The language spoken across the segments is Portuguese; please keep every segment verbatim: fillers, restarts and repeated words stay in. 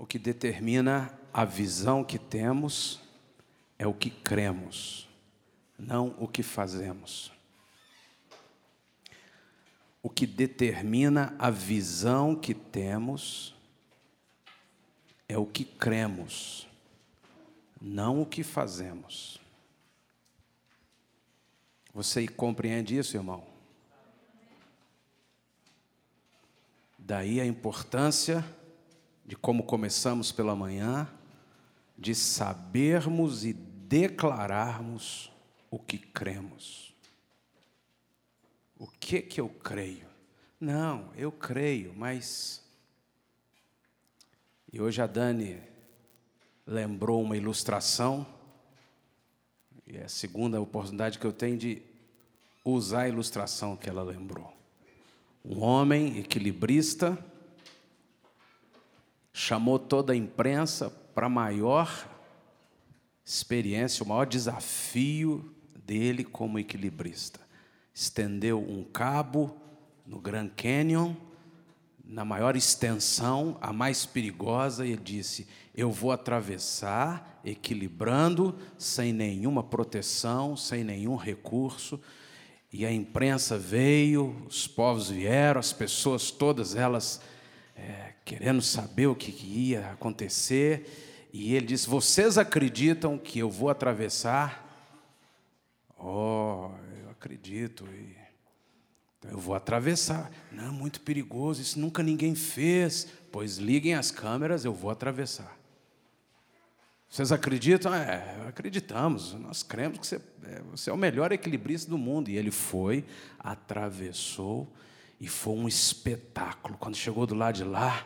que determina a visão que temos é o que cremos, não o que fazemos. O que determina a visão que temos é o que cremos, não o que fazemos. Você compreende isso, irmão? Daí a importância de como começamos pela manhã, de sabermos e declararmos o que cremos. O que que eu creio? Não, eu creio, mas... E hoje a Dani lembrou uma ilustração, e é a segunda oportunidade que eu tenho de usar a ilustração que ela lembrou. Um homem equilibrista chamou toda a imprensa para a maior experiência, o maior desafio dele como equilibrista. Estendeu um cabo no Grand Canyon, na maior extensão, a mais perigosa, e ele disse: eu vou atravessar equilibrando, sem nenhuma proteção, sem nenhum recurso. E a imprensa veio, os povos vieram, as pessoas todas elas é, querendo saber o que ia acontecer. E ele disse: vocês acreditam que eu vou atravessar? Oh, eu acredito. E eu vou atravessar. Não, muito perigoso, isso nunca ninguém fez. Pois liguem as câmeras, eu vou atravessar. Vocês acreditam? É, acreditamos, nós cremos que você é, você é o melhor equilibrista do mundo. E ele foi, atravessou, e foi um espetáculo. Quando chegou do lado de lá,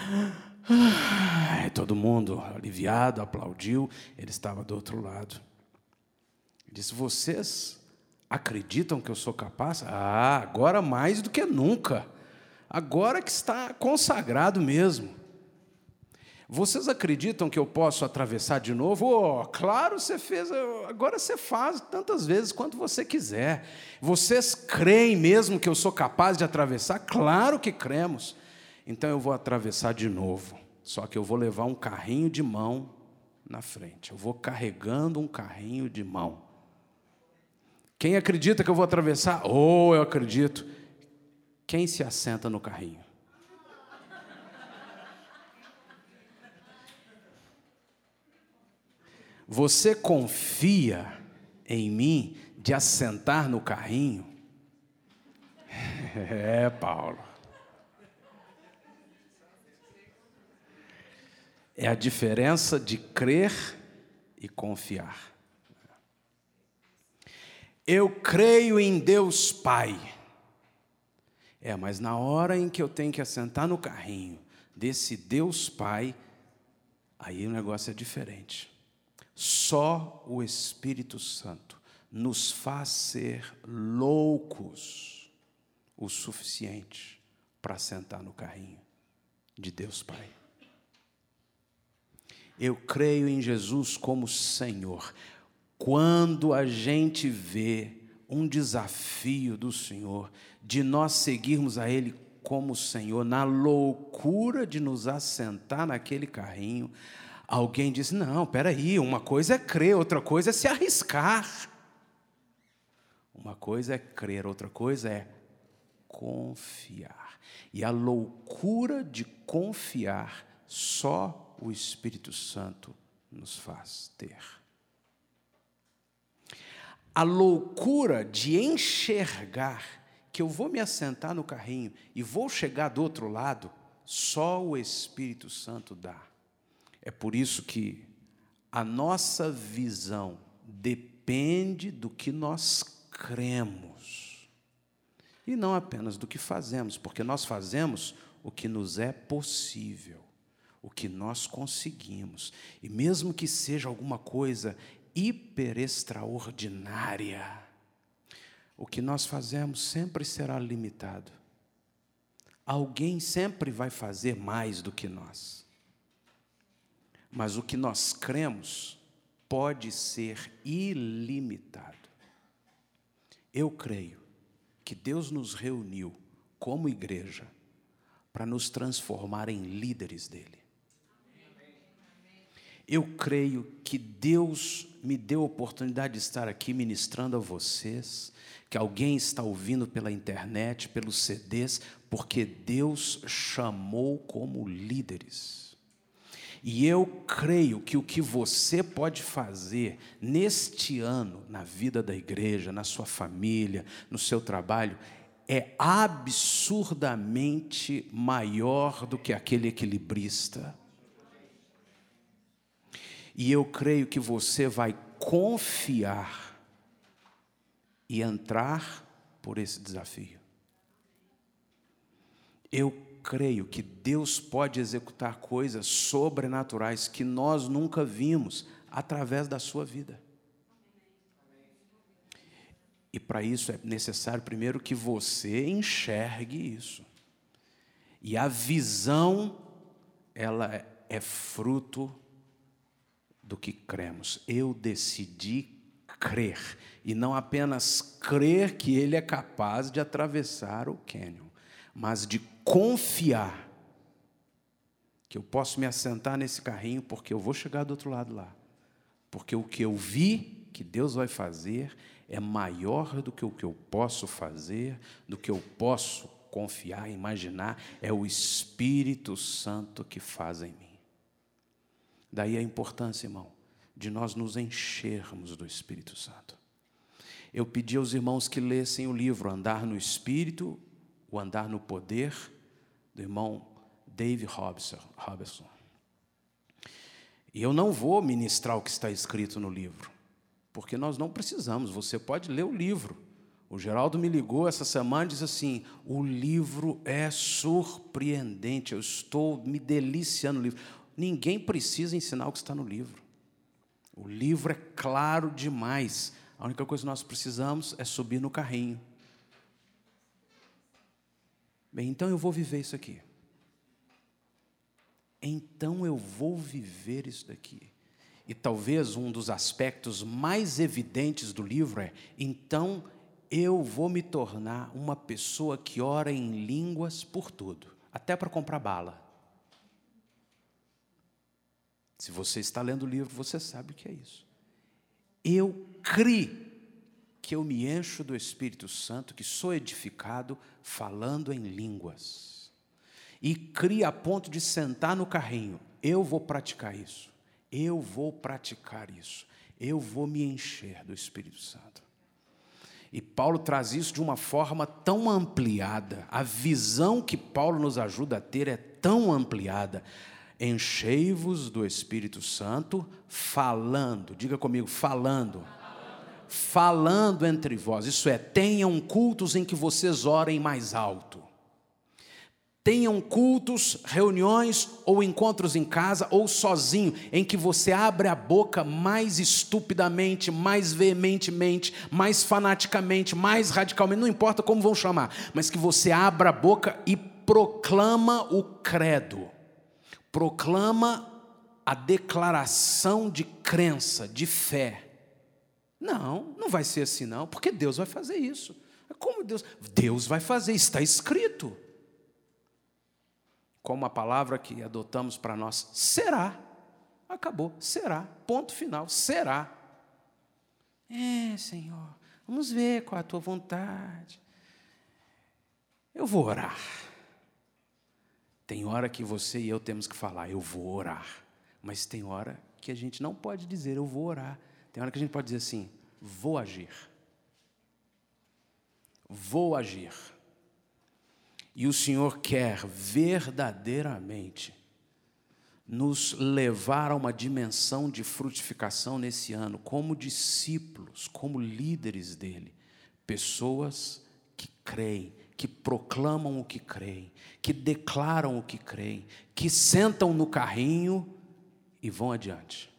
todo mundo aliviado, aplaudiu. Ele estava do outro lado. Ele disse: vocês acreditam que eu sou capaz? Ah, agora mais do que nunca. Agora que está consagrado mesmo. Vocês acreditam que eu posso atravessar de novo? Oh, claro, você fez, agora você faz tantas vezes quanto você quiser. Vocês creem mesmo que eu sou capaz de atravessar? Claro que cremos. Então eu vou atravessar de novo. Só que eu vou levar um carrinho de mão na frente. Eu vou carregando um carrinho de mão. Quem acredita que eu vou atravessar? Oh, eu acredito. Quem se assenta no carrinho? Você confia em mim de assentar no carrinho? É, Paulo. É a diferença de crer e confiar. Eu creio em Deus Pai. É, mas na hora em que eu tenho que assentar no carrinho desse Deus Pai, aí o negócio é diferente. Só o Espírito Santo nos faz ser loucos o suficiente para sentar no carrinho de Deus Pai. Eu creio em Jesus como Senhor. Quando a gente vê um desafio do Senhor, de nós seguirmos a Ele como Senhor, na loucura de nos assentar naquele carrinho, alguém diz: não, peraí, uma coisa é crer, outra coisa é se arriscar. Uma coisa é crer, outra coisa é confiar. E a loucura de confiar, só o Espírito Santo nos faz ter. A loucura de enxergar que eu vou me assentar no carrinho e vou chegar do outro lado, só o Espírito Santo dá. É por isso que a nossa visão depende do que nós cremos. E não apenas do que fazemos, porque nós fazemos o que nos é possível, o que nós conseguimos. E mesmo que seja alguma coisa hiper extraordinária, o que nós fazemos sempre será limitado. Alguém sempre vai fazer mais do que nós. Mas o que nós cremos pode ser ilimitado. Eu creio que Deus nos reuniu como igreja para nos transformar em líderes dele. Eu creio que Deus me deu a oportunidade de estar aqui ministrando a vocês, que alguém está ouvindo pela internet, pelos C Ds, porque Deus chamou como líderes. E eu creio que o que você pode fazer neste ano, na vida da igreja, na sua família, no seu trabalho, é absurdamente maior do que aquele equilibrista. E eu creio que você vai confiar e entrar por esse desafio. Eu creio que Deus pode executar coisas sobrenaturais que nós nunca vimos através da sua vida. E para isso é necessário primeiro que você enxergue isso. E a visão, ela é, é fruto do que cremos. Eu decidi crer, e não apenas crer que Ele é capaz de atravessar o cânion, mas de confiar que eu posso me assentar nesse carrinho, porque eu vou chegar do outro lado lá. Porque o que eu vi que Deus vai fazer é maior do que o que eu posso fazer, do que eu posso confiar, imaginar. É o Espírito Santo que faz em mim. Daí a importância, irmão, de nós nos enchermos do Espírito Santo. Eu pedi aos irmãos que lessem o livro Andar no Espírito, o Andar no Poder, do irmão Dave Robertson. E eu não vou ministrar o que está escrito no livro, porque nós não precisamos, você pode ler o livro. O Geraldo me ligou essa semana e disse assim, o livro é surpreendente, eu estou me deliciando no livro. Ninguém precisa ensinar o que está no livro. O livro é claro demais. A única coisa que nós precisamos é subir no carrinho. Bem, então eu vou viver isso aqui. Então eu vou viver isso daqui. E talvez um dos aspectos mais evidentes do livro é, então eu vou me tornar uma pessoa que ora em línguas por tudo, até para comprar bala. Se você está lendo o livro, você sabe o que é isso. Eu criei que eu me encho do Espírito Santo, que sou edificado falando em línguas. E crie a ponto de sentar no carrinho. Eu vou praticar isso. Eu vou praticar isso. Eu vou me encher do Espírito Santo. E Paulo traz isso de uma forma tão ampliada. A visão que Paulo nos ajuda a ter é tão ampliada. Enchei-vos do Espírito Santo, falando. Diga comigo, falando. Falando entre vós, isso é, tenham cultos em que vocês orem mais alto. Tenham cultos, reuniões ou encontros em casa ou sozinho, em que você abre a boca mais estupidamente, mais veementemente, mais fanaticamente, mais radicalmente, não importa como vão chamar, mas que você abra a boca e proclama o credo, proclama a declaração de crença, de fé. Não, não vai ser assim não, porque Deus vai fazer isso. Como Deus? Deus vai fazer, está escrito. Como a palavra que adotamos para nós, será. Acabou, será, ponto final, será. É, Senhor, vamos ver qual é a tua vontade. Eu vou orar. Tem hora que você e eu temos que falar, eu vou orar. Mas tem hora que a gente não pode dizer, eu vou orar. Tem hora que a gente pode dizer assim, vou agir. Vou agir. E o Senhor quer verdadeiramente nos levar a uma dimensão de frutificação nesse ano, como discípulos, como líderes dele. Pessoas que creem, que proclamam o que creem, que declaram o que creem, que sentam no carrinho e vão adiante.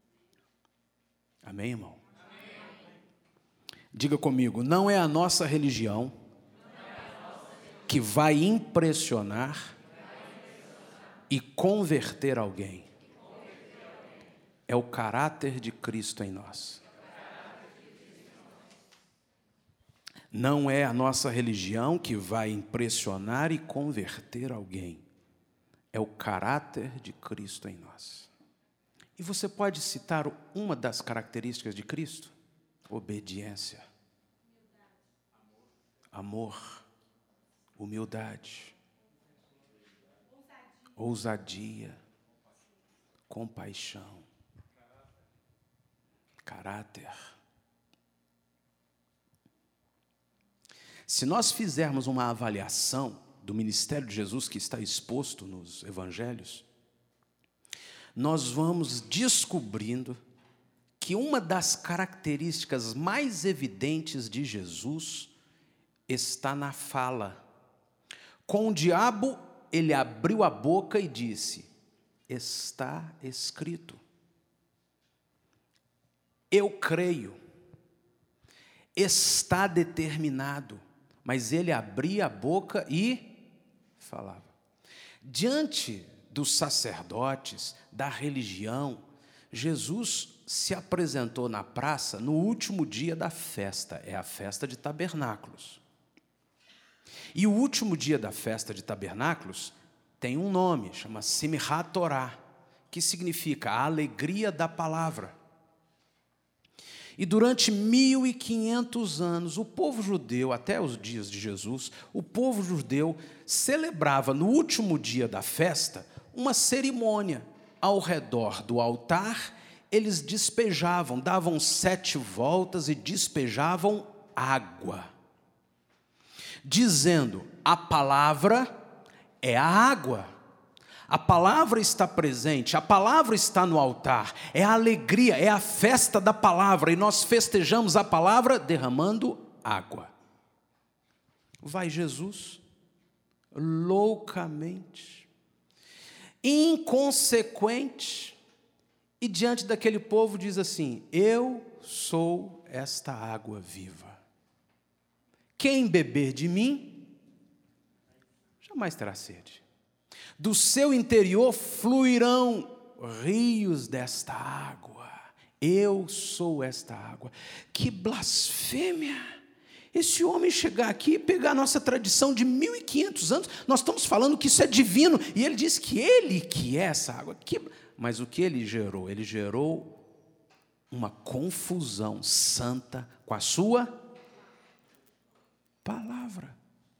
Amém, irmão? Amém. Diga comigo, não é a nossa religião que vai impressionar e converter alguém. É o caráter de Cristo em nós. Não é a nossa religião que vai impressionar e converter alguém. É o caráter de Cristo em nós. E você pode citar uma das características de Cristo? Obediência, amor, humildade, ousadia, compaixão, caráter. Se nós fizermos uma avaliação do ministério de Jesus que está exposto nos evangelhos, nós vamos descobrindo que uma das características mais evidentes de Jesus está na fala. Com o diabo, ele abriu a boca e disse: está escrito. Eu creio. Está determinado. Mas ele abria a boca e falava. Diante dos sacerdotes, da religião, Jesus se apresentou na praça no último dia da festa, é a festa de tabernáculos. E o último dia da festa de tabernáculos tem um nome, chama Simchat Torah, que significa a alegria da palavra. E durante mil e quinhentos anos, o povo judeu, até os dias de Jesus, o povo judeu celebrava no último dia da festa uma cerimônia. Ao redor do altar, eles despejavam, davam sete voltas e despejavam água, dizendo: a palavra é a água. A palavra está presente, a palavra está no altar, é a alegria, é a festa da palavra, e nós festejamos a palavra derramando água. Vai Jesus, loucamente, inconsequente, e diante daquele povo diz assim: eu sou esta água viva. Quem beber de mim, jamais terá sede. Do seu interior fluirão rios desta água. Eu sou esta água. Que blasfêmia! Esse homem chegar aqui e pegar a nossa tradição de mil e quinhentos anos, nós estamos falando que isso é divino, e ele diz que ele que é essa água. Que... Mas o que ele gerou? Ele gerou uma confusão santa com a sua palavra.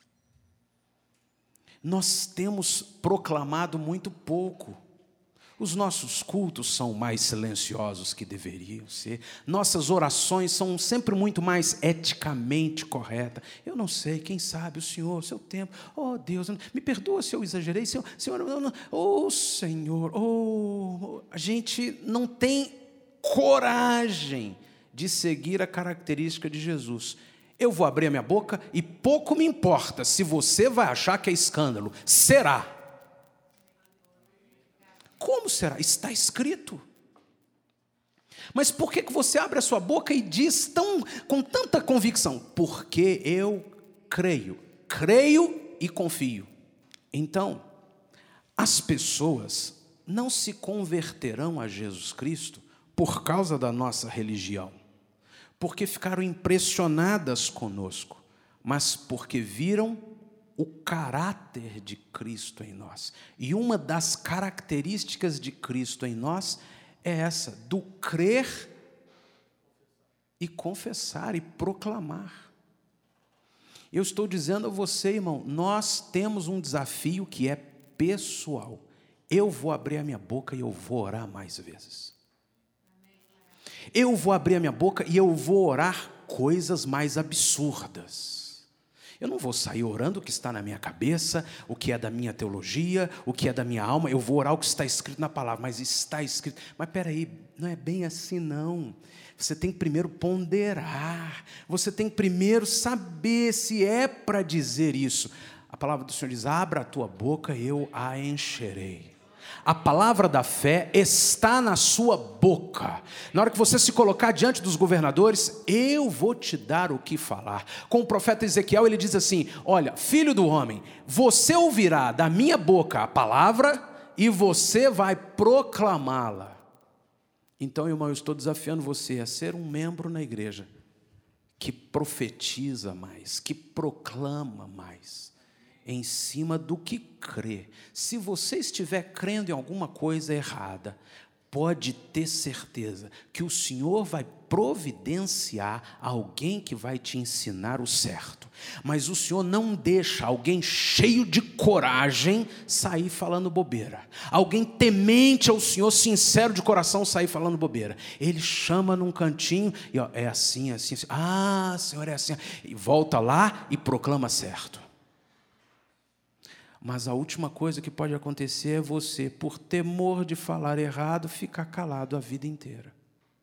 Nós temos proclamado muito pouco. Os nossos cultos são mais silenciosos que deveriam ser. Nossas orações são sempre muito mais eticamente corretas. Eu não sei, quem sabe, o Senhor, o seu tempo. Oh, Deus, me perdoa se eu exagerei. Senhor, Senhor, não, não. Oh, Senhor, oh, a gente não tem coragem de seguir a característica de Jesus. Eu vou abrir a minha boca e pouco me importa se você vai achar que é escândalo. Será. Como será? Está escrito. Mas por que você abre a sua boca e diz tão, com tanta convicção? Porque eu creio. Creio e confio. Então, as pessoas não se converterão a Jesus Cristo por causa da nossa religião, porque ficaram impressionadas conosco, mas porque viram o caráter de Cristo em nós. E uma das características de Cristo em nós é essa, do crer e confessar e proclamar. Eu estou dizendo a você, irmão, nós temos um desafio que é pessoal. Eu vou abrir a minha boca e eu vou orar mais vezes. Eu vou abrir a minha boca e eu vou orar coisas mais absurdas. Eu não vou sair orando o que está na minha cabeça, o que é da minha teologia, o que é da minha alma. Eu vou orar o que está escrito na palavra, mas está escrito. Mas espera aí, não é bem assim não. Você tem que primeiro ponderar. Você tem que primeiro saber se é para dizer isso. A palavra do Senhor diz: abra a tua boca e eu a encherei. A palavra da fé está na sua boca. Na hora que você se colocar diante dos governadores, eu vou te dar o que falar. Com o profeta Ezequiel, ele diz assim: olha, filho do homem, você ouvirá da minha boca a palavra e você vai proclamá-la. Então, irmão, eu estou desafiando você a ser um membro na igreja que profetiza mais, que proclama mais, em cima do que crê. Se você estiver crendo em alguma coisa errada, pode ter certeza que o Senhor vai providenciar alguém que vai te ensinar o certo. Mas o Senhor não deixa alguém cheio de coragem sair falando bobeira. Alguém temente ao Senhor, sincero de coração, sair falando bobeira. Ele chama num cantinho e ó, é assim, assim, assim. Ah, Senhor, é assim. E volta lá e proclama certo. Mas a última coisa que pode acontecer é você, por temor de falar errado, ficar calado a vida inteira.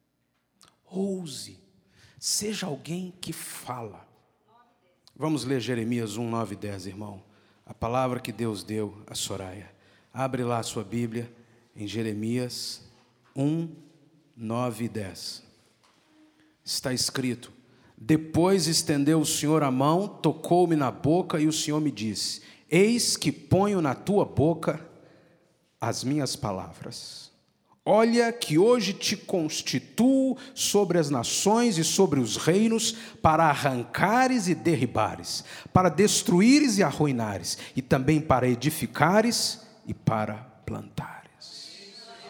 Ouse, seja alguém que fala. Vamos ler Jeremias um, nove e dez, irmão. A palavra que Deus deu a Soraya. Abre lá a sua Bíblia em Jeremias um, nove e dez. Está escrito: depois estendeu o Senhor a mão, tocou-me na boca e o Senhor me disse: eis que ponho na tua boca as minhas palavras. Olha que hoje te constituo sobre as nações e sobre os reinos, para arrancares e derribares, para destruíres e arruinares, e também para edificares e para plantares.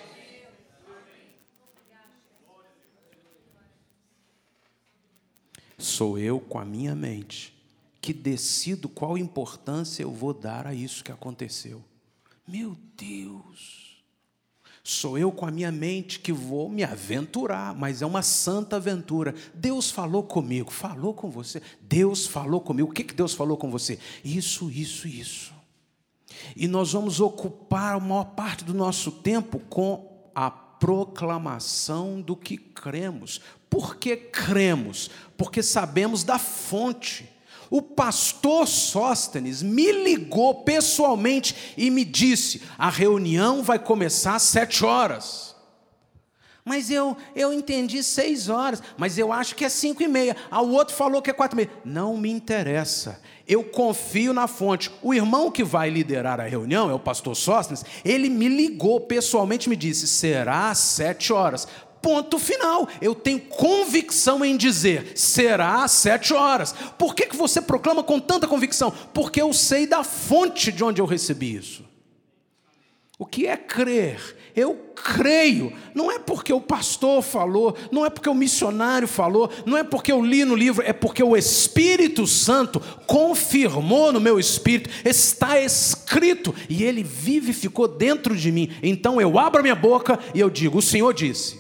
Sou eu com a minha mente que decido qual importância eu vou dar a isso que aconteceu. Meu Deus! Sou eu com a minha mente que vou me aventurar, mas é uma santa aventura. Deus falou comigo, falou com você. Deus falou comigo. O que que Deus falou com você? Isso, isso, isso. E nós vamos ocupar a maior parte do nosso tempo com a proclamação do que cremos. Por que cremos? Porque sabemos da fonte. O pastor Sóstenes me ligou pessoalmente e me disse: a reunião vai começar às sete horas. Mas eu, eu entendi seis horas, mas eu acho que é cinco e meia. Ah, o outro falou que é quatro e meia. Não me interessa, eu confio na fonte. O irmão que vai liderar a reunião, é o pastor Sóstenes, ele me ligou pessoalmente e me disse: será às sete horas. Ponto final. Eu tenho convicção em dizer: será às sete horas. Por que que você proclama com tanta convicção? Porque eu sei da fonte de onde eu recebi isso. O que é crer? Eu creio. Não é porque o pastor falou, não é porque o missionário falou, não é porque eu li no livro, é porque o Espírito Santo confirmou no meu espírito, está escrito, e ele vive e ficou dentro de mim. Então eu abro a minha boca e eu digo: o Senhor disse.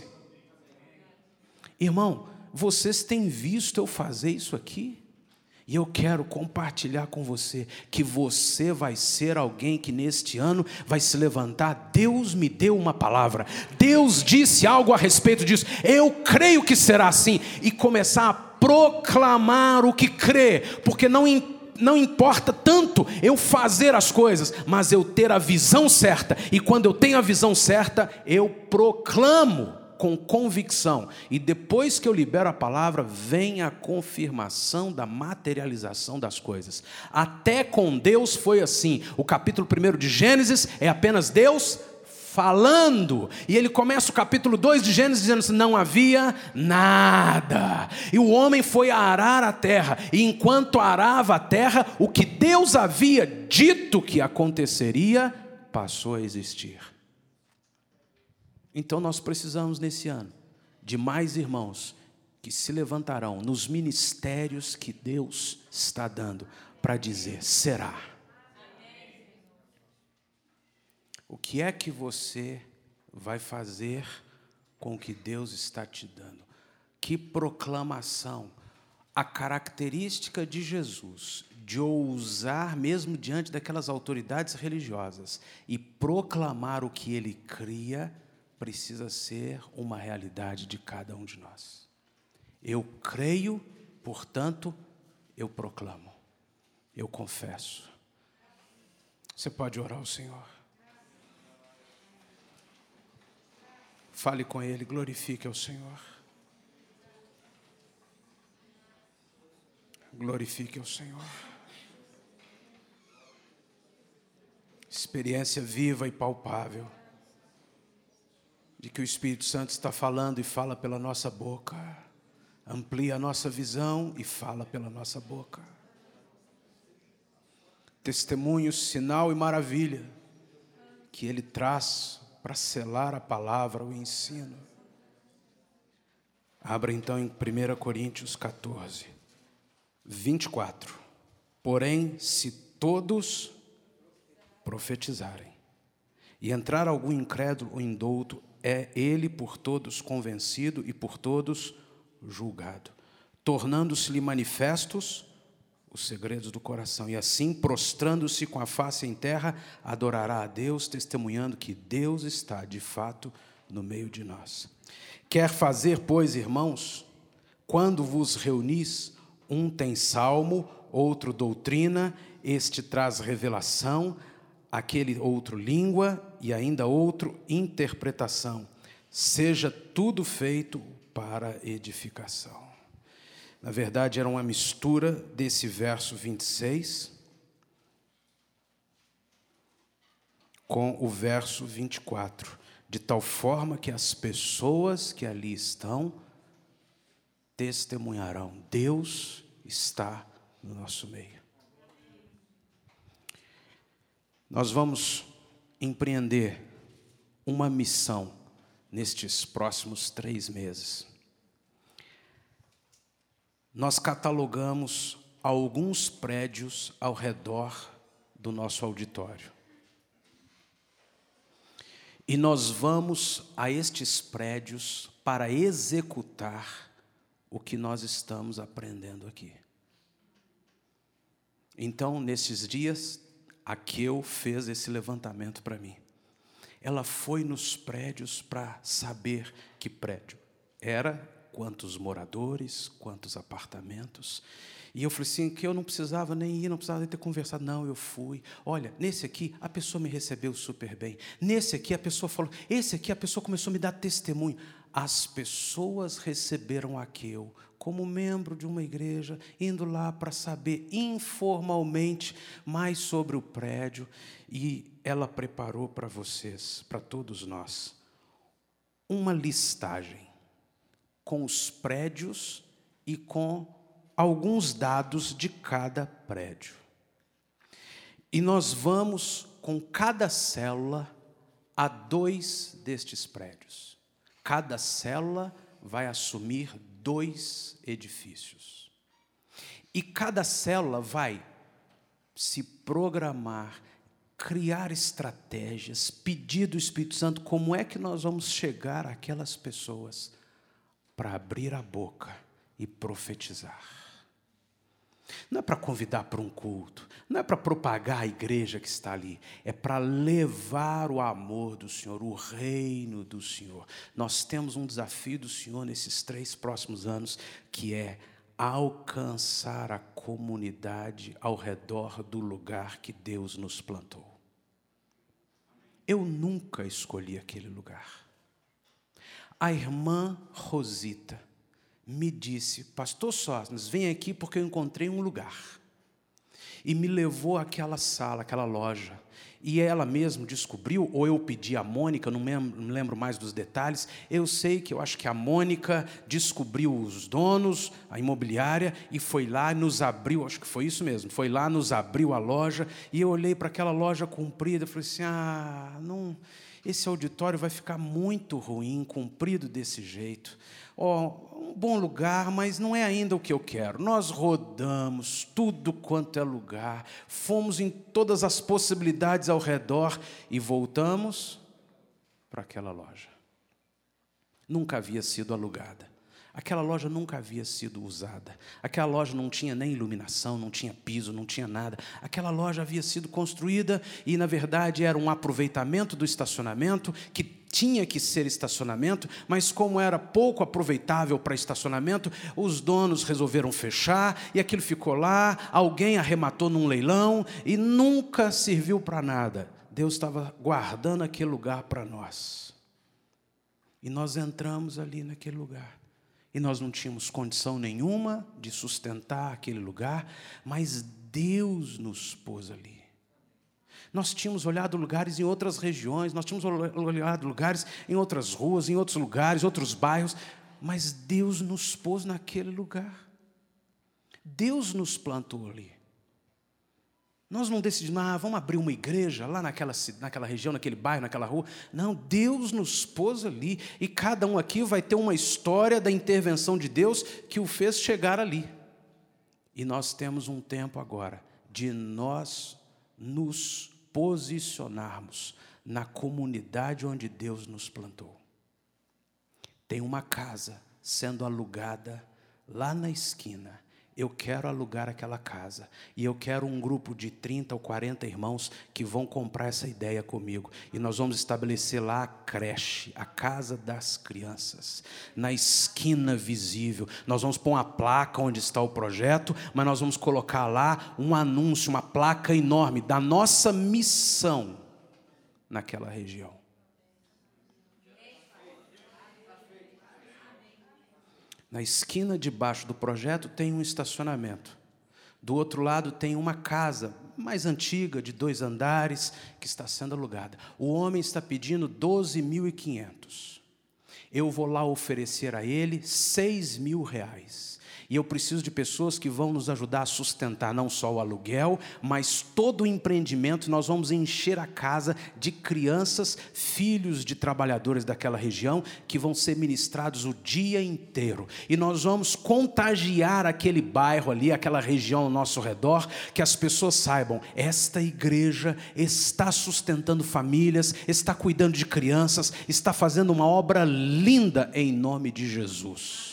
Irmão, vocês têm visto eu fazer isso aqui? E eu quero compartilhar com você que você vai ser alguém que neste ano vai se levantar. Deus me deu uma palavra, Deus disse algo a respeito disso, eu creio que será assim, e começar a proclamar o que crê, porque não importa. Não importa tanto eu fazer as coisas, mas eu ter a visão certa. E quando eu tenho a visão certa, eu proclamo com convicção. E depois que eu libero a palavra, vem a confirmação da materialização das coisas. Até com Deus foi assim. O capítulo primeiro de Gênesis é apenas Deus falando, e ele começa o capítulo dois de Gênesis dizendo assim: não havia nada, e o homem foi arar a terra, e enquanto arava a terra, o que Deus havia dito que aconteceria, passou a existir. Então nós precisamos nesse ano de mais irmãos que se levantarão nos ministérios que Deus está dando para dizer: será. O que é que você vai fazer com o que Deus está te dando? Que proclamação! A característica de Jesus, de ousar mesmo diante daquelas autoridades religiosas e proclamar o que ele cria, precisa ser uma realidade de cada um de nós. Eu creio, portanto, eu proclamo, eu confesso. Você pode orar ao Senhor. Fale com Ele, glorifique ao Senhor. Glorifique ao Senhor. Experiência viva e palpável de que o Espírito Santo está falando e fala pela nossa boca. Amplia a nossa visão e fala pela nossa boca. Testemunho, sinal e maravilha que Ele traz para selar a palavra, o ensino. Abra então em primeira Coríntios catorze, vinte e quatro. Porém, se todos profetizarem, e entrar algum incrédulo ou indouto, é ele por todos convencido e por todos julgado, tornando-se-lhe manifestos os segredos do coração. E assim, prostrando-se com a face em terra, adorará a Deus, testemunhando que Deus está, de fato, no meio de nós. Quer fazer, pois, irmãos, quando vos reunis, um tem salmo, outro doutrina, este traz revelação, aquele outro língua e ainda outro interpretação. Seja tudo feito para edificação. Na verdade, era uma mistura desse verso vinte e seis com o verso vinte e quatro, de tal forma que as pessoas que ali estão testemunharão: Deus está no nosso meio. Nós vamos empreender uma missão nestes próximos três meses. Nós catalogamos alguns prédios ao redor do nosso auditório. E nós vamos a estes prédios para executar o que nós estamos aprendendo aqui. Então, nesses dias, a Keu fez esse levantamento para mim. Ela foi nos prédios para saber que prédio era, quantos moradores, quantos apartamentos. E eu falei assim, que eu não precisava nem ir, não precisava nem ter conversado. Não, eu fui. Olha, nesse aqui, a pessoa me recebeu super bem. Nesse aqui, a pessoa falou. Esse aqui, a pessoa começou a me dar testemunho. As pessoas receberam a Keu como membro de uma igreja, indo lá para saber informalmente mais sobre o prédio. E ela preparou para vocês, para todos nós, uma listagem com os prédios e com alguns dados de cada prédio. E nós vamos, com cada célula, a dois destes prédios. Cada célula vai assumir dois edifícios. E cada célula vai se programar, criar estratégias, pedir do Espírito Santo como é que nós vamos chegar àquelas pessoas para abrir a boca e profetizar. Não é para convidar para um culto, não é para propagar a igreja que está ali, é para levar o amor do Senhor, o reino do Senhor. Nós temos um desafio do Senhor nesses três próximos anos, que é alcançar a comunidade ao redor do lugar que Deus nos plantou. Eu nunca escolhi aquele lugar. A irmã Rosita me disse, pastor Sóstenes, vem aqui porque eu encontrei um lugar. E me levou àquela sala, àquela loja. E ela mesma descobriu, ou eu pedi a Mônica, não me lembro, não me lembro mais dos detalhes. Eu sei que eu acho que a Mônica descobriu os donos, a imobiliária, e foi lá e nos abriu, acho que foi isso mesmo, foi lá, nos abriu a loja, e eu olhei para aquela loja comprida e falei assim, ah, não, esse auditório vai ficar muito ruim, comprido desse jeito. Ó, um bom lugar, mas não é ainda o que eu quero. Nós rodamos tudo quanto é lugar, fomos em todas as possibilidades ao redor e voltamos para aquela loja. Nunca havia sido alugada. Aquela loja nunca havia sido usada. Aquela loja não tinha nem iluminação, não tinha piso, não tinha nada. Aquela loja havia sido construída e, na verdade, era um aproveitamento do estacionamento, que tinha que ser estacionamento, mas como era pouco aproveitável para estacionamento, os donos resolveram fechar e aquilo ficou lá, alguém arrematou num leilão e nunca serviu para nada. Deus estava guardando aquele lugar para nós. E nós entramos ali naquele lugar. E nós não tínhamos condição nenhuma de sustentar aquele lugar, mas Deus nos pôs ali. Nós tínhamos olhado lugares em outras regiões, nós tínhamos olhado lugares em outras ruas, em outros lugares, outros bairros, mas Deus nos pôs naquele lugar. Deus nos plantou ali. Nós não decidimos, ah, vamos abrir uma igreja lá naquela, naquela região, naquele bairro, naquela rua. Não, Deus nos pôs ali. E cada um aqui vai ter uma história da intervenção de Deus que o fez chegar ali. E nós temos um tempo agora de nós nos posicionarmos na comunidade onde Deus nos plantou. Tem uma casa sendo alugada lá na esquina. Eu quero alugar aquela casa. E eu quero um grupo de trinta ou quarenta irmãos que vão comprar essa ideia comigo. E nós vamos estabelecer lá a creche, a casa das crianças, na esquina visível. Nós vamos pôr uma placa onde está o projeto, mas nós vamos colocar lá um anúncio, uma placa enorme da nossa missão naquela região. Na esquina de baixo do projeto tem um estacionamento. Do outro lado tem uma casa mais antiga, de dois andares, que está sendo alugada. O homem está pedindo doze mil e quinhentos. Eu vou lá oferecer a ele seis mil reais. E eu preciso de pessoas que vão nos ajudar a sustentar não só o aluguel, mas todo o empreendimento. Nós vamos encher a casa de crianças, filhos de trabalhadores daquela região, que vão ser ministrados o dia inteiro. E nós vamos contagiar aquele bairro ali, aquela região ao nosso redor, que as pessoas saibam, esta igreja está sustentando famílias, está cuidando de crianças, está fazendo uma obra linda em nome de Jesus.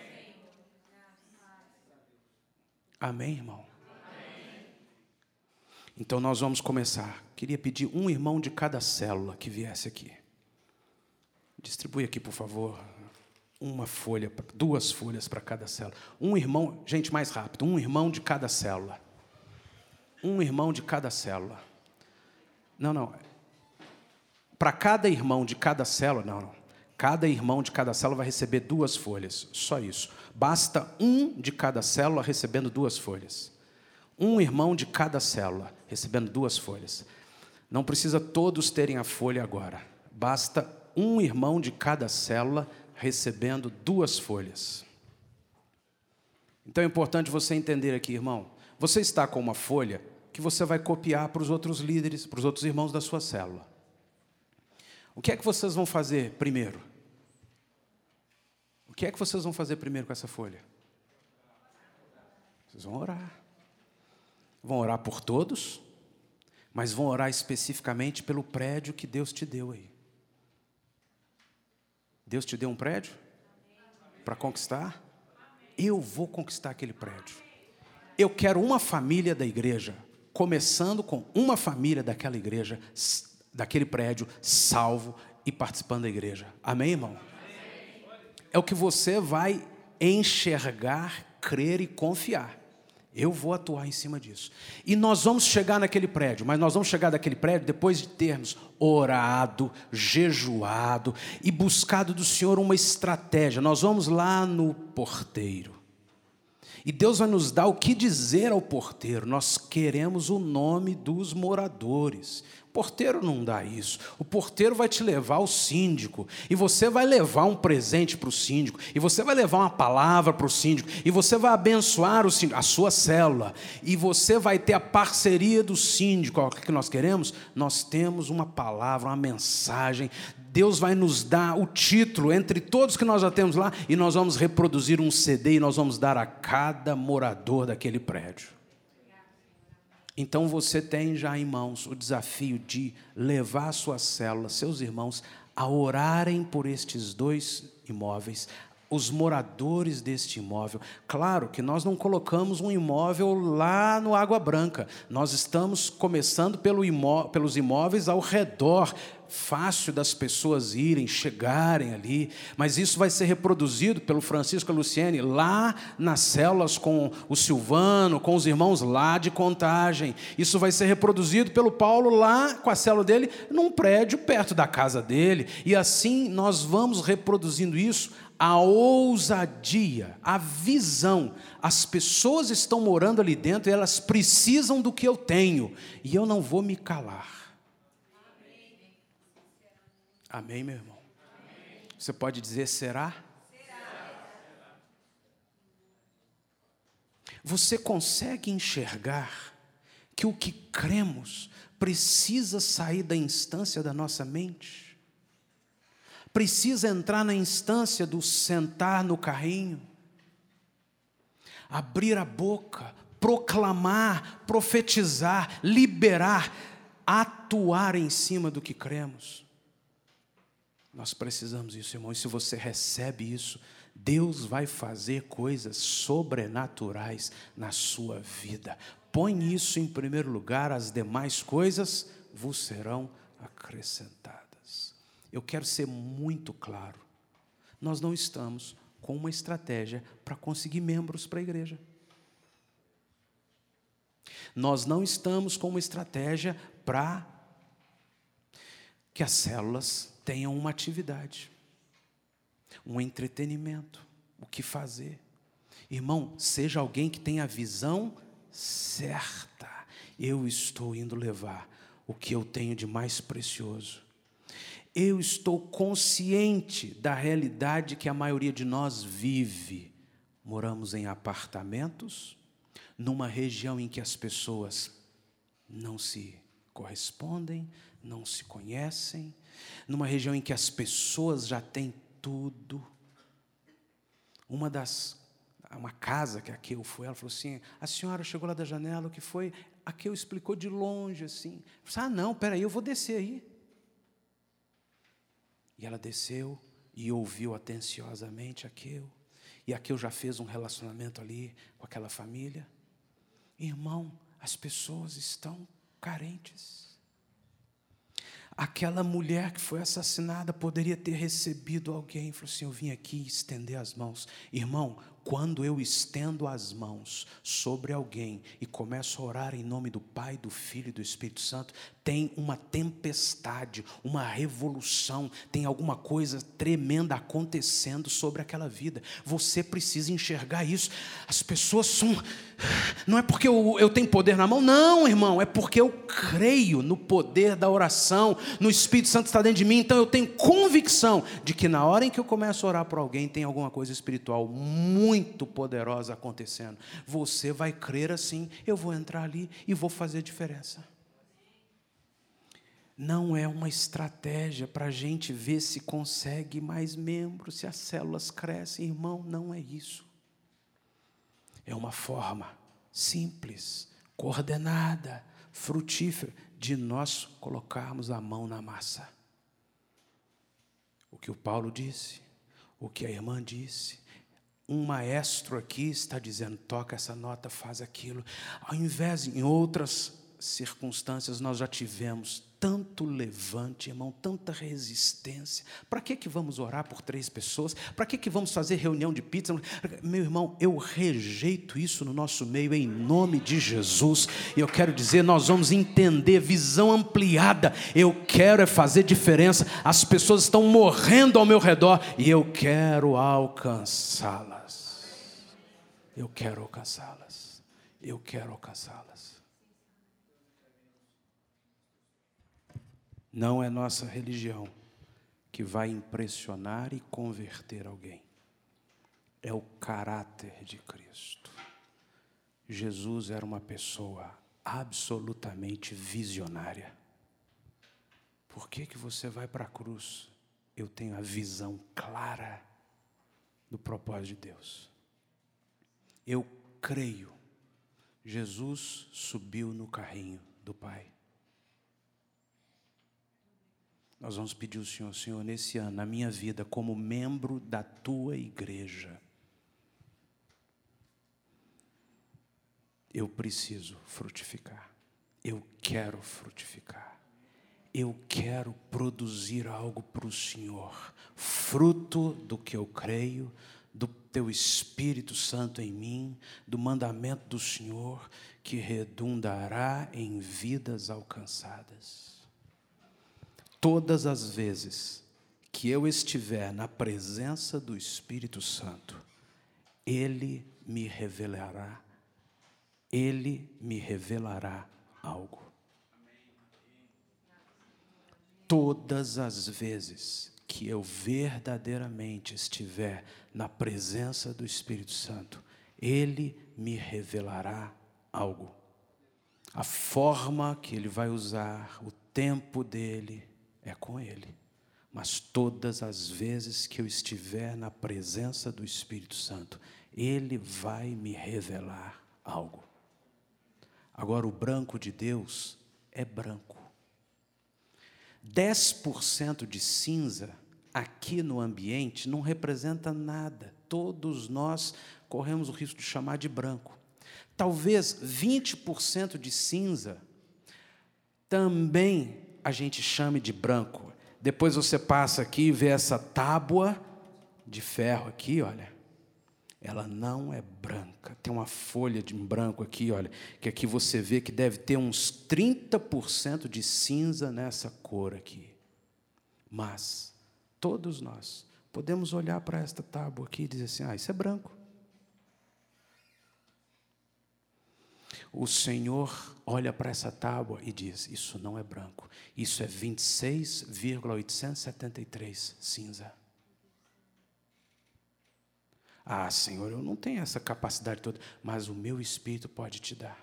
Amém, irmão? Amém. Então nós vamos começar. Queria pedir um irmão de cada célula que viesse aqui. Distribui aqui, por favor, uma folha, duas folhas para cada célula. Um irmão, gente, mais rápido, um irmão de cada célula. Um irmão de cada célula. Não, não. Para cada irmão de cada célula, não, não. Cada irmão de cada célula vai receber duas folhas, só isso. Basta um de cada célula recebendo duas folhas. Um irmão de cada célula recebendo duas folhas. Não precisa todos terem a folha agora. Basta um irmão de cada célula recebendo duas folhas. Então é importante você entender aqui, irmão. Você está com uma folha que você vai copiar para os outros líderes, para os outros irmãos da sua célula. O que é que vocês vão fazer primeiro? O que é que vocês vão fazer primeiro com essa folha? Vocês vão orar. Vão orar por todos, mas vão orar especificamente pelo prédio que Deus te deu aí. Deus te deu um prédio para conquistar? Eu vou conquistar aquele prédio. Eu quero uma família da igreja, começando com uma família daquela igreja, daquele prédio, salvo e participando da igreja. Amém, irmão? É o que você vai enxergar, crer e confiar. Eu vou atuar em cima disso. E nós vamos chegar naquele prédio, mas nós vamos chegar naquele prédio depois de termos orado, jejuado e buscado do Senhor uma estratégia. Nós vamos lá no porteiro. E Deus vai nos dar o que dizer ao porteiro. Nós queremos o nome dos moradores. O porteiro não dá isso. O porteiro vai te levar ao síndico. E você vai levar um presente para o síndico. E você vai levar uma palavra para o síndico. E você vai abençoar o síndico, a sua célula. E você vai ter a parceria do síndico. O que nós queremos? Nós temos uma palavra, uma mensagem. Deus vai nos dar o título entre todos que nós já temos lá. E nós vamos reproduzir um C D e nós vamos dar a cada morador daquele prédio. Então você tem já em mãos o desafio de levar a sua célula, seus irmãos, a orarem por estes dois imóveis, os moradores deste imóvel. Claro que nós não colocamos um imóvel lá no Água Branca. Nós estamos começando pelo imó- pelos imóveis ao redor, fácil das pessoas irem, chegarem ali, mas isso vai ser reproduzido pelo Francisco e a Luciene lá nas células com o Silvano, com os irmãos lá de Contagem. Isso vai ser reproduzido pelo Paulo lá com a célula dele, num prédio perto da casa dele, e assim nós vamos reproduzindo isso. A ousadia, a visão, as pessoas estão morando ali dentro e elas precisam do que eu tenho, e eu não vou me calar. Amém, meu irmão? Amém. Você pode dizer, será? Será? Você consegue enxergar que o que cremos precisa sair da instância da nossa mente, precisa entrar na instância do sentar no carrinho, abrir a boca, proclamar, profetizar, liberar, atuar em cima do que cremos. Nós precisamos disso, irmão, e se você recebe isso, Deus vai fazer coisas sobrenaturais na sua vida. Põe isso em primeiro lugar, as demais coisas vos serão acrescentadas. Eu quero ser muito claro, nós não estamos com uma estratégia para conseguir membros para a igreja. Nós não estamos com uma estratégia para que as células tenham uma atividade, um entretenimento, o que fazer. Irmão, seja alguém que tenha a visão certa. Eu estou indo levar o que eu tenho de mais precioso. Eu estou consciente da realidade que a maioria de nós vive. Moramos em apartamentos, numa região em que as pessoas não se correspondem, não se conhecem, numa região em que as pessoas já têm tudo. Uma das, uma casa que a Keu foi, ela falou assim, a senhora chegou lá da janela, o que foi? A Keu explicou de longe assim, falei, ah não, peraí, eu vou descer aí. E ela desceu e ouviu atenciosamente a Keu, e a Keu já fez um relacionamento ali com aquela família. Irmão, as pessoas estão carentes. Aquela mulher que foi assassinada poderia ter recebido alguém. Falou assim, eu vim aqui estender as mãos. Irmão, quando eu estendo as mãos sobre alguém e começo a orar em nome do Pai, do Filho e do Espírito Santo, tem uma tempestade, uma revolução, tem alguma coisa tremenda acontecendo sobre aquela vida. Você precisa enxergar isso. As pessoas são... Não é porque eu, eu tenho poder na mão, não, irmão, é porque eu creio no poder da oração, no Espírito Santo está dentro de mim, então eu tenho convicção de que na hora em que eu começo a orar por alguém, tem alguma coisa espiritual muito poderosa acontecendo. Você vai crer assim, eu vou entrar ali e vou fazer diferença. Não é uma estratégia para a gente ver se consegue mais membros, se as células crescem, irmão, não é isso. É uma forma simples, coordenada, frutífera, de nós colocarmos a mão na massa. O que o Paulo disse, o que a irmã disse, um maestro aqui está dizendo, toca essa nota, faz aquilo. Ao invés, em outras circunstâncias, nós já tivemos tanto levante, irmão, tanta resistência. Para que que vamos orar por três pessoas? Para que que vamos fazer reunião de pizza? Meu irmão, eu rejeito isso no nosso meio em nome de Jesus. E eu quero dizer, nós vamos entender, visão ampliada. Eu quero é fazer diferença. As pessoas estão morrendo ao meu redor e eu quero alcançá-las. Eu quero alcançá-las. Eu quero alcançá-las. Não é nossa religião que vai impressionar e converter alguém. É o caráter de Cristo. Jesus era uma pessoa absolutamente visionária. Por que que você vai para a cruz? Eu tenho a visão clara do propósito de Deus. Eu creio. Jesus subiu no carrinho do Pai. Nós vamos pedir ao Senhor, Senhor, nesse ano, na minha vida, como membro da Tua igreja, eu preciso frutificar. Eu quero frutificar. Eu quero produzir algo para o Senhor, fruto do que eu creio, do Teu Espírito Santo em mim, do mandamento do Senhor, que redundará em vidas alcançadas. Todas as vezes que eu estiver na presença do Espírito Santo, Ele me revelará, Ele me revelará algo. Todas as vezes que eu verdadeiramente estiver na presença do Espírito Santo, Ele me revelará algo. A forma que Ele vai usar, o tempo dele é com Ele. Mas todas as vezes que eu estiver na presença do Espírito Santo, Ele vai me revelar algo. Agora, o branco de Deus é branco. dez por cento de cinza aqui no ambiente não representa nada. Todos nós corremos o risco de chamar de branco. Talvez vinte por cento de cinza também a gente chame de branco. Depois você passa aqui e vê essa tábua de ferro aqui, olha. Ela não é branca. Tem uma folha de branco aqui, olha, que aqui você vê que deve ter uns trinta por cento de cinza nessa cor aqui. Mas todos nós podemos olhar para esta tábua aqui e dizer assim: ah, isso é branco. O Senhor olha para essa tábua e diz: isso não é branco, isso é vinte e seis vírgula oitocentos e setenta e três cinza. Ah, Senhor, eu não tenho essa capacidade toda, mas o meu Espírito pode te dar.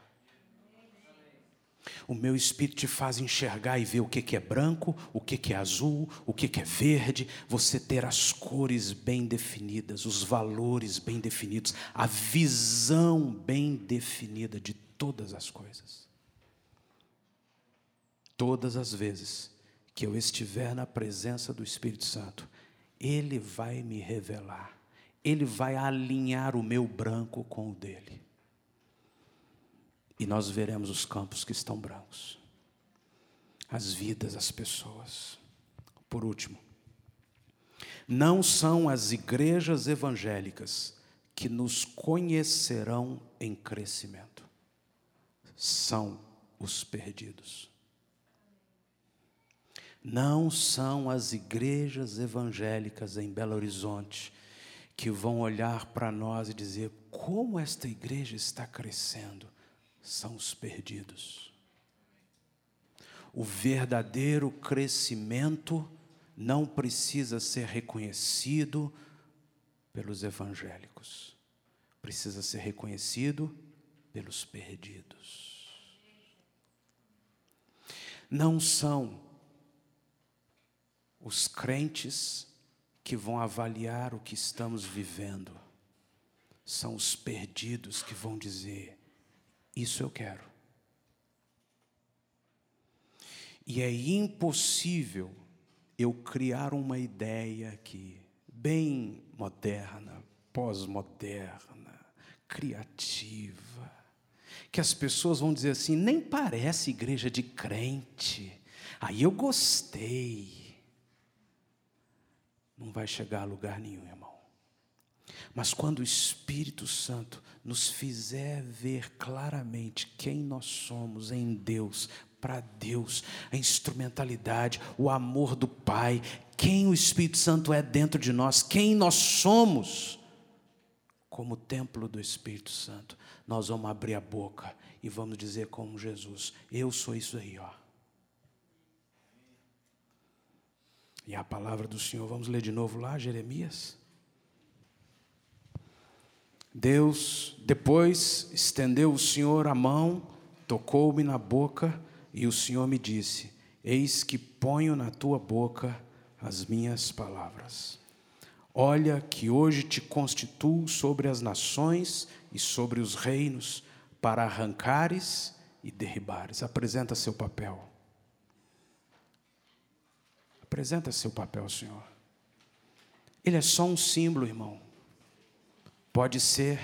O meu Espírito te faz enxergar e ver o que que é branco, o que que é azul, o que que é verde. Você ter as cores bem definidas, os valores bem definidos, a visão bem definida de todas as coisas. Todas as vezes que eu estiver na presença do Espírito Santo, Ele vai me revelar. Ele vai alinhar o meu branco com o dele. E nós veremos os campos que estão brancos. As vidas, as pessoas. Por último, não são as igrejas evangélicas que nos conhecerão em crescimento. São os perdidos. Não são as igrejas evangélicas em Belo Horizonte que vão olhar para nós e dizer: como esta igreja está crescendo. São os perdidos. O verdadeiro crescimento não precisa ser reconhecido pelos evangélicos. Precisa ser reconhecido pelos perdidos. Não são os crentes que vão avaliar o que estamos vivendo. São os perdidos que vão dizer: isso eu quero. E é impossível eu criar uma ideia aqui, bem moderna, pós-moderna, criativa, que as pessoas vão dizer assim: nem parece igreja de crente. Aí eu gostei. Não vai chegar a lugar nenhum, irmão. Mas quando o Espírito Santo nos fizer ver claramente quem nós somos em Deus, para Deus, a instrumentalidade, o amor do Pai, quem o Espírito Santo é dentro de nós, quem nós somos, como templo do Espírito Santo, nós vamos abrir a boca e vamos dizer como Jesus: eu sou isso aí, ó. E a palavra do Senhor, vamos ler de novo lá, Jeremias. Deus, depois, estendeu o Senhor a mão, tocou-me na boca, e o Senhor me disse: eis que ponho na tua boca as minhas palavras. Olha que hoje te constituo sobre as nações e sobre os reinos, para arrancares e derribares. Apresenta seu papel. Apresenta seu papel, Senhor. Ele é só um símbolo, irmão. Pode ser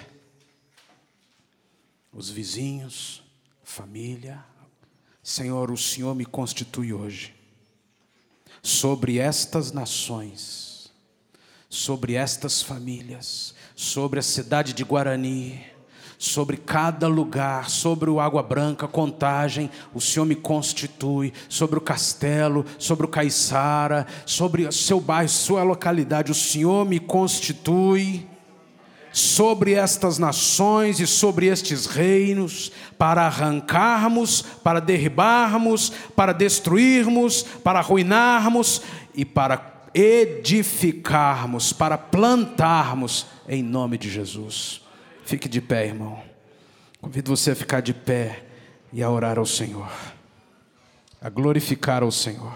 os vizinhos, família. Senhor, o Senhor me constitui hoje sobre estas nações, sobre estas famílias, sobre a cidade de Guarani, sobre cada lugar, sobre o Água Branca, Contagem, o Senhor me constitui, sobre o Castelo, sobre o Caiçara, sobre o seu bairro, sua localidade, o Senhor me constitui sobre estas nações e sobre estes reinos, para arrancarmos, para derribarmos, para destruirmos, para arruinarmos e para edificarmos, para plantarmos, em nome de Jesus. Fique de pé, irmão. Convido você a ficar de pé. e a orar ao Senhor, a glorificar ao Senhor.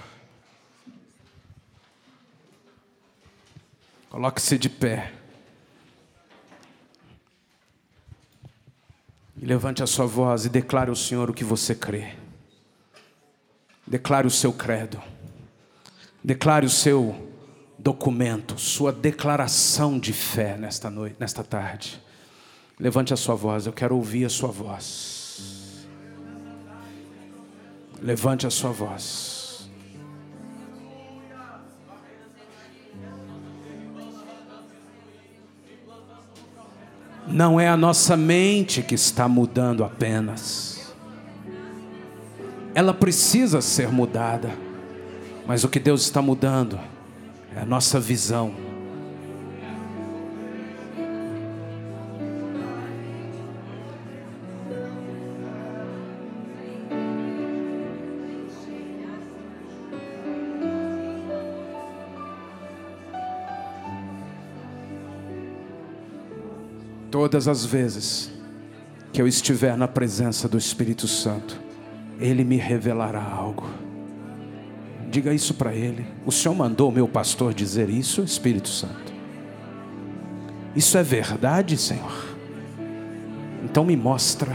Coloque-se de pé e levante a sua voz e declare ao Senhor o que você crê. Declare o seu credo, declare o seu documento, sua declaração de fé nesta noite, nesta tarde. Levante a sua voz, eu quero ouvir a sua voz. Levante a sua voz. Não é a nossa mente que está mudando apenas. Ela precisa ser mudada. Mas o que Deus está mudando é a nossa visão. Todas as vezes que eu estiver na presença do Espírito Santo, Ele me revelará algo. Diga isso para Ele. O Senhor mandou o meu pastor dizer isso, Espírito Santo? Isso é verdade, Senhor? Então me mostra.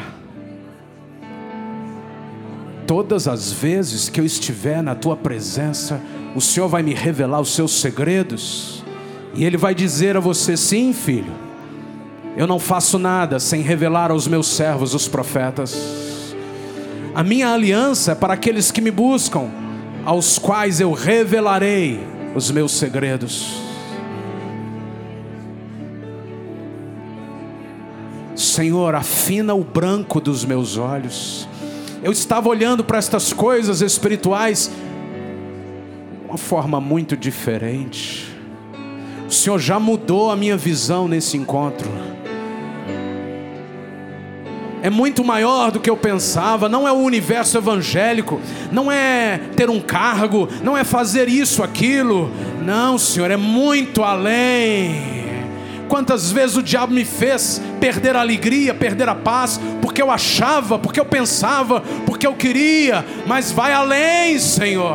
Todas as vezes que eu estiver na Tua presença, o Senhor vai me revelar os Seus segredos. E Ele vai dizer a você, sim, filho, eu não faço nada sem revelar aos meus servos, os profetas. A minha aliança é para aqueles que me buscam, aos quais eu revelarei os meus segredos. Senhor, afina o branco dos meus olhos. Eu estava olhando para estas coisas espirituais de uma forma muito diferente. O Senhor já mudou a minha visão nesse encontro. É muito maior do que eu pensava. Não é o universo evangélico, não é ter um cargo, não é fazer isso, aquilo. Não, Senhor, é muito além. Quantas vezes o diabo me fez perder a alegria, perder a paz, porque eu achava, porque eu pensava, porque eu queria. Mas vai além, Senhor.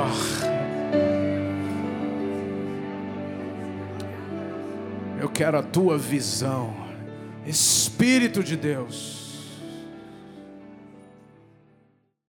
Eu quero a Tua visão, Espírito de Deus.